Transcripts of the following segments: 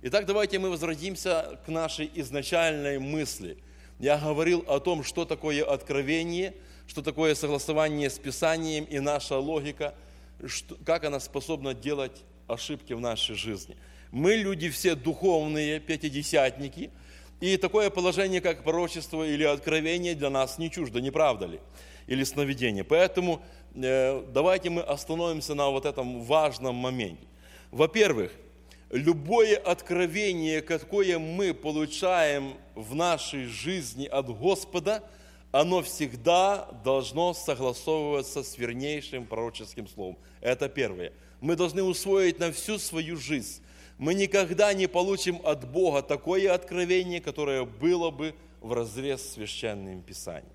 Итак, давайте мы возвратимся к нашей изначальной мысли. Я говорил о том, что такое откровение, что такое согласование с Писанием и наша логика, как она способна делать ошибки в нашей жизни. Мы люди все духовные, пятидесятники, и такое положение, как пророчество или откровение, для нас не чуждо, не правда ли? Или сновидение. Поэтому давайте мы остановимся на вот этом важном моменте. Во-первых, любое откровение, какое мы получаем в нашей жизни от Господа, оно всегда должно согласовываться с вернейшим пророческим словом. Это первое. Мы должны усвоить на всю свою жизнь. Мы никогда не получим от Бога такое откровение, которое было бы вразрез с Священным Писанием.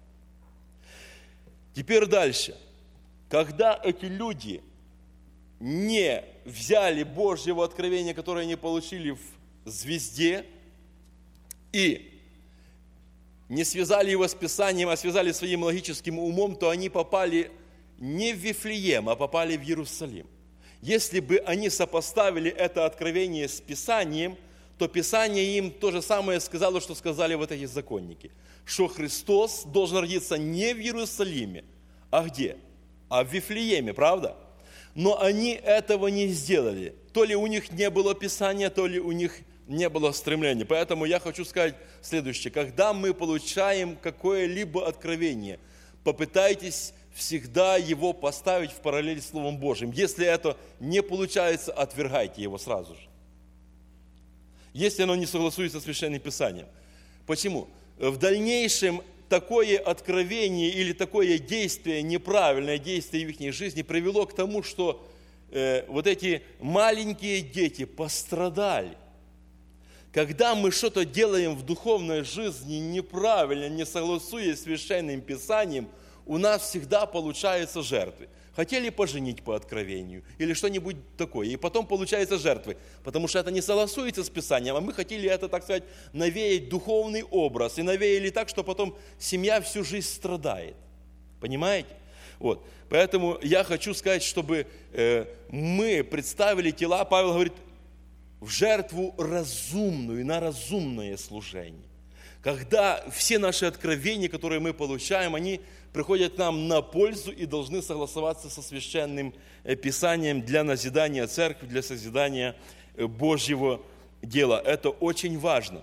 Теперь дальше. Когда эти люди не взяли Божьего откровения, которое они получили в звезде, и не связали его с Писанием, а связали своим логическим умом, то они попали не в Вифлеем, а попали в Иерусалим. Если бы они сопоставили это откровение с Писанием, то Писание им то же самое сказало, что сказали вот эти законники, что Христос должен родиться не в Иерусалиме, а где? А в Вифлееме, правда? Но они этого не сделали. То ли у них не было Писания, то ли у них не было стремления. Поэтому я хочу сказать следующее. Когда мы получаем какое-либо откровение, попытайтесь всегда его поставить в параллель с Словом Божьим. Если это не получается, отвергайте его сразу же. Если оно не согласуется с Священным Писанием. Почему? В дальнейшем такое откровение или такое действие, неправильное действие в их жизни привело к тому, что вот эти маленькие дети пострадали. Когда мы что-то делаем в духовной жизни неправильно, не согласуясь с Священным Писанием, у нас всегда получаются жертвы. Хотели поженить по откровению или что-нибудь такое, и потом получаются жертвы, потому что это не согласуется с Писанием, а мы хотели это, так сказать, навеять духовный образ, и навеяли так, что потом семья всю жизнь страдает. Понимаете? Вот. Поэтому я хочу сказать, чтобы мы представили тела, Павел говорит, в жертву разумную, на разумное служение. Когда все наши откровения, которые мы получаем, они приходят нам на пользу и должны согласоваться со Священным Писанием для назидания церкви, для созидания Божьего дела. Это очень важно.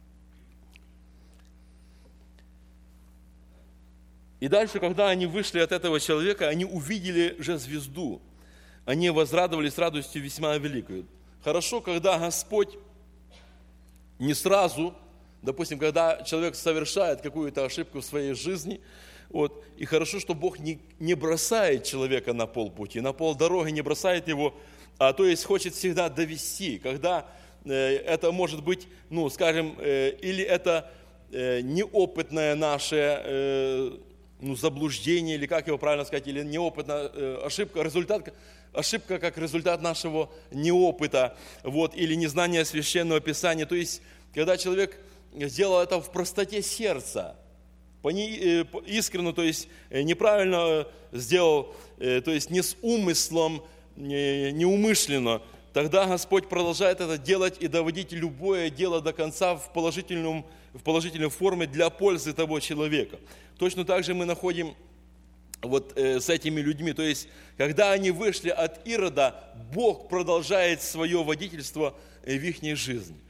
И дальше, когда они вышли от этого человека, они увидели же звезду. Они возрадовались радостью весьма великой. Хорошо, когда Господь не сразу, допустим, когда человек совершает какую-то ошибку в своей жизни, вот, и хорошо, что Бог не бросает человека на полпути, на полдороги не бросает его, а то есть хочет всегда довести, когда это может быть, ну, скажем, или это неопытное наше заблуждение, или как его правильно сказать, или неопытная ошибка, ошибка как результат нашего неопыта, вот, или незнания Священного Писания. То есть, когда человек сделал это в простоте сердца, искренне, то есть неправильно сделал, то есть не с умыслом, неумышленно, тогда Господь продолжает это делать и доводить любое дело до конца в положительной форме для пользы того человека. Точно так же мы находим вот с этими людьми, то есть когда они вышли от Ирода, Бог продолжает свое водительство в их жизни.